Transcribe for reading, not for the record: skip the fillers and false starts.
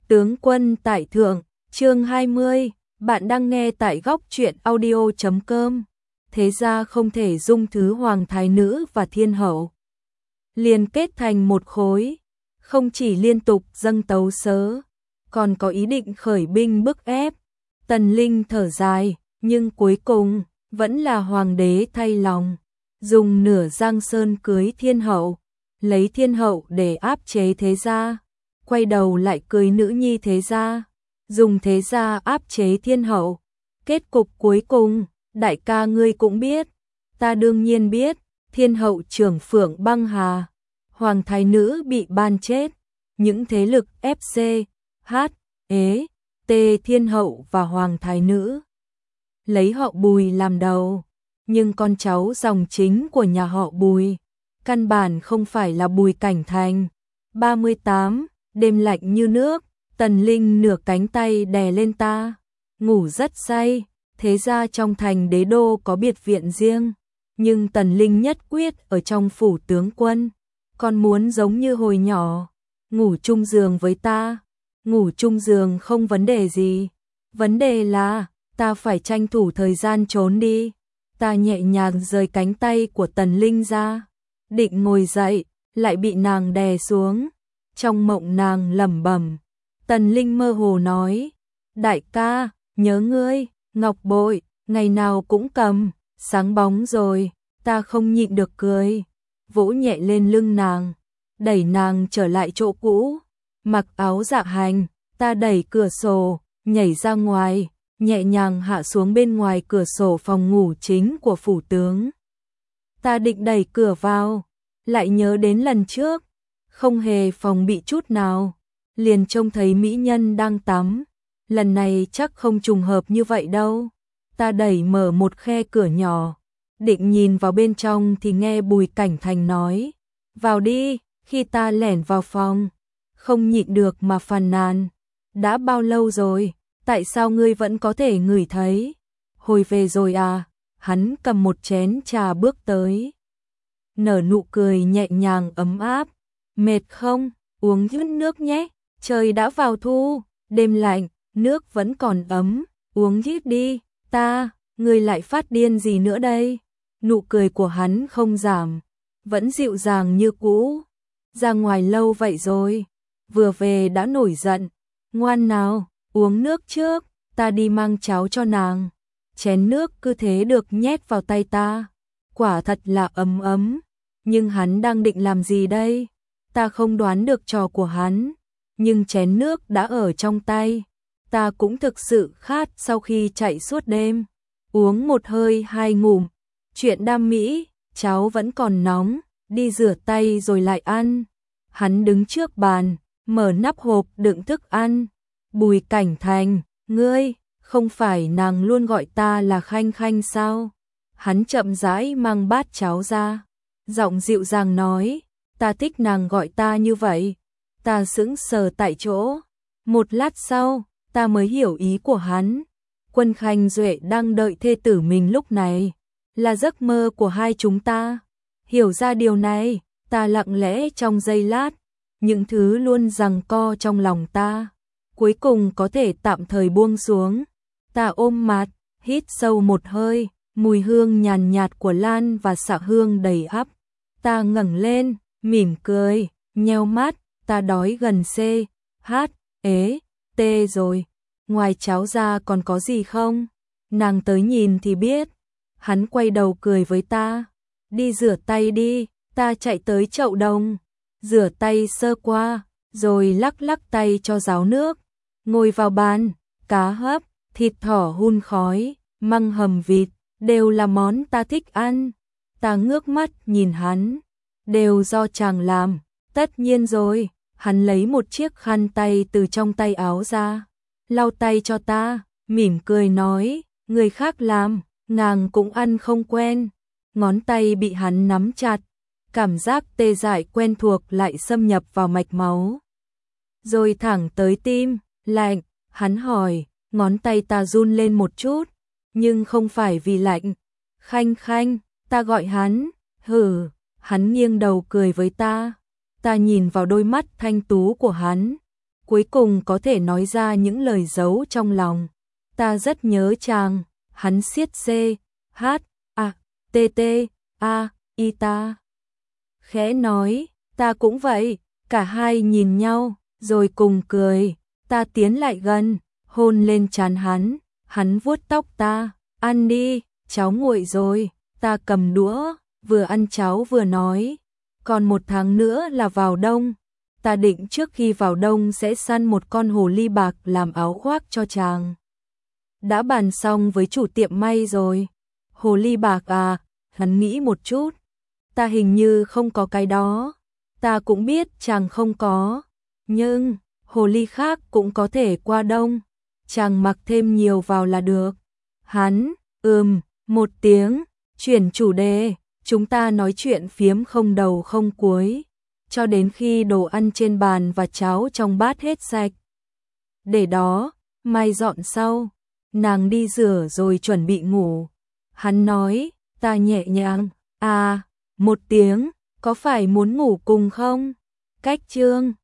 Tướng quân tại thượng, chương 20, bạn đang nghe tại góc truyện audio.com. Thế ra không thể dung thứ hoàng thái nữ và thiên hậu liên kết thành một khối, không chỉ liên tục dâng tấu sớ, còn có ý định khởi binh bức ép. Tần Linh thở dài, nhưng cuối cùng vẫn là hoàng đế thay lòng, dùng nửa Giang Sơn cưới thiên hậu, lấy thiên hậu để áp chế thế gia, quay đầu lại cưới nữ nhi thế gia, dùng thế gia áp chế thiên hậu. Kết cục cuối cùng, đại ca ngươi cũng biết, ta đương nhiên biết, thiên hậu trưởng Phượng Băng Hà, hoàng thái nữ bị ban chết, những thế lực FC, H, Ế, T thiên hậu và hoàng thái nữ lấy họ Bùi làm đầu, nhưng con cháu dòng chính của nhà họ Bùi căn bản không phải là Bùi Cảnh Thành. 38, đêm lạnh như nước, Tần Linh nửa cánh tay đè lên ta, ngủ rất say. Thế ra trong thành đế đô có biệt viện riêng, nhưng Tần Linh nhất quyết ở trong phủ tướng quân, còn muốn giống như hồi nhỏ, ngủ chung giường với ta. Ngủ chung giường không vấn đề gì, vấn đề là ta phải tranh thủ thời gian trốn đi. Ta nhẹ nhàng rời cánh tay của Tần Linh ra, định ngồi dậy, lại bị nàng đè xuống. Trong mộng nàng lẩm bẩm, Tần Linh mơ hồ nói, đại ca, nhớ ngươi, ngọc bội, ngày nào cũng cầm, sáng bóng rồi. Ta không nhịn được cười, vỗ nhẹ lên lưng nàng, đẩy nàng trở lại chỗ cũ. Mặc áo dạ hành, ta đẩy cửa sổ, nhảy ra ngoài, nhẹ nhàng hạ xuống bên ngoài cửa sổ phòng ngủ chính của phủ tướng. Ta định đẩy cửa vào, lại nhớ đến lần trước, không hề phòng bị chút nào, liền trông thấy mỹ nhân đang tắm. Lần này chắc không trùng hợp như vậy đâu. Ta đẩy mở một khe cửa nhỏ, định nhìn vào bên trong thì nghe Bùi Cảnh Thành nói, vào đi. Khi ta lẻn vào phòng, không nhịn được mà phàn nàn, đã bao lâu rồi, tại sao ngươi vẫn có thể ngửi thấy? Hồi về rồi à? Hắn cầm một chén trà bước tới, nở nụ cười nhẹ nhàng ấm áp. Mệt không? Uống chút nước nhé, trời đã vào thu, đêm lạnh, nước vẫn còn ấm, uống ít đi. Ngươi lại phát điên gì nữa đây? Nụ cười của hắn không giảm, vẫn dịu dàng như cũ. Ra ngoài lâu vậy rồi, vừa về đã nổi giận. Ngoan nào, uống nước trước, ta đi mang cháo cho nàng. Chén nước cứ thế được nhét vào tay ta, quả thật là ấm ấm. Nhưng hắn đang định làm gì đây? Ta không đoán được trò của hắn, nhưng chén nước đã ở trong tay. Ta cũng thực sự khát sau khi chạy suốt đêm. Uống một hơi 2 ngụm, chuyện đam mỹ, cháo vẫn còn nóng, đi rửa tay rồi lại ăn. Hắn đứng trước bàn, mở nắp hộp đựng thức ăn. Bùi Cảnh Thành, ngươi, không phải nàng luôn gọi ta là Khanh Khanh sao? Hắn chậm rãi mang bát cháo ra, giọng dịu dàng nói, ta thích nàng gọi ta như vậy. Ta sững sờ tại chỗ, một lát sau, ta mới hiểu ý của hắn. Quân Khanh Duệ đang đợi thê tử mình lúc này, là giấc mơ của hai chúng ta. Hiểu ra điều này, ta lặng lẽ trong giây lát, những thứ luôn giằng co trong lòng ta, cuối cùng có thể tạm thời buông xuống. Ta ôm mặt, hít sâu một hơi, mùi hương nhàn nhạt của lan và xạ hương đầy ắp. Ta ngẩng lên, mỉm cười, nheo mắt, ta đói gần C, H, Ế, T rồi. Ngoài cháo ra còn có gì không? Nàng tới nhìn thì biết. Hắn quay đầu cười với ta, đi rửa tay đi. Ta chạy tới chậu đồng, rửa tay sơ qua, rồi lắc lắc tay cho ráo nước. Ngồi vào bàn, cá hấp, thịt thỏ hun khói, măng hầm vịt, đều là món ta thích ăn. Ta ngước mắt nhìn hắn, đều do chàng làm. Tất nhiên rồi. Hắn lấy một chiếc khăn tay từ trong tay áo ra, lau tay cho ta, mỉm cười nói, người khác làm, nàng cũng ăn không quen. Ngón tay bị hắn nắm chặt, cảm giác tê dại quen thuộc lại xâm nhập vào mạch máu, rồi thẳng tới tim. Lạnh, hắn hỏi. Ngón tay ta run lên một chút, nhưng không phải vì lạnh. Khanh Khanh, ta gọi hắn. Hử. Hắn nghiêng đầu cười với ta. Ta nhìn vào đôi mắt thanh tú của hắn, cuối cùng có thể nói ra những lời giấu trong lòng. Ta rất nhớ chàng, hắn siết C, H, A, T, T, A, I ta. Khẽ nói, ta cũng vậy, cả hai nhìn nhau, rồi cùng cười. Ta tiến lại gần, hôn lên trán hắn vuốt tóc ta, ăn đi, cháo nguội rồi. Ta cầm đũa, vừa ăn cháo vừa nói, còn 1 tháng nữa là vào đông. Ta định trước khi vào đông sẽ săn một con hồ ly bạc làm áo khoác cho chàng. Đã bàn xong với chủ tiệm may rồi. Hồ ly bạc à, hắn nghĩ một chút. Ta hình như không có cái đó. Ta cũng biết chàng không có. Nhưng, hồ ly khác cũng có thể qua đông. Chàng mặc thêm nhiều vào là được. Hắn, một tiếng, chuyển chủ đề. Chúng ta nói chuyện phiếm không đầu không cuối. Cho đến khi đồ ăn trên bàn và cháo trong bát hết sạch. Để đó, mai dọn sau. Nàng đi rửa rồi chuẩn bị ngủ. Hắn nói, ta nhẹ nhàng, à, 1 tiếng, có phải muốn ngủ cùng không? Cách chương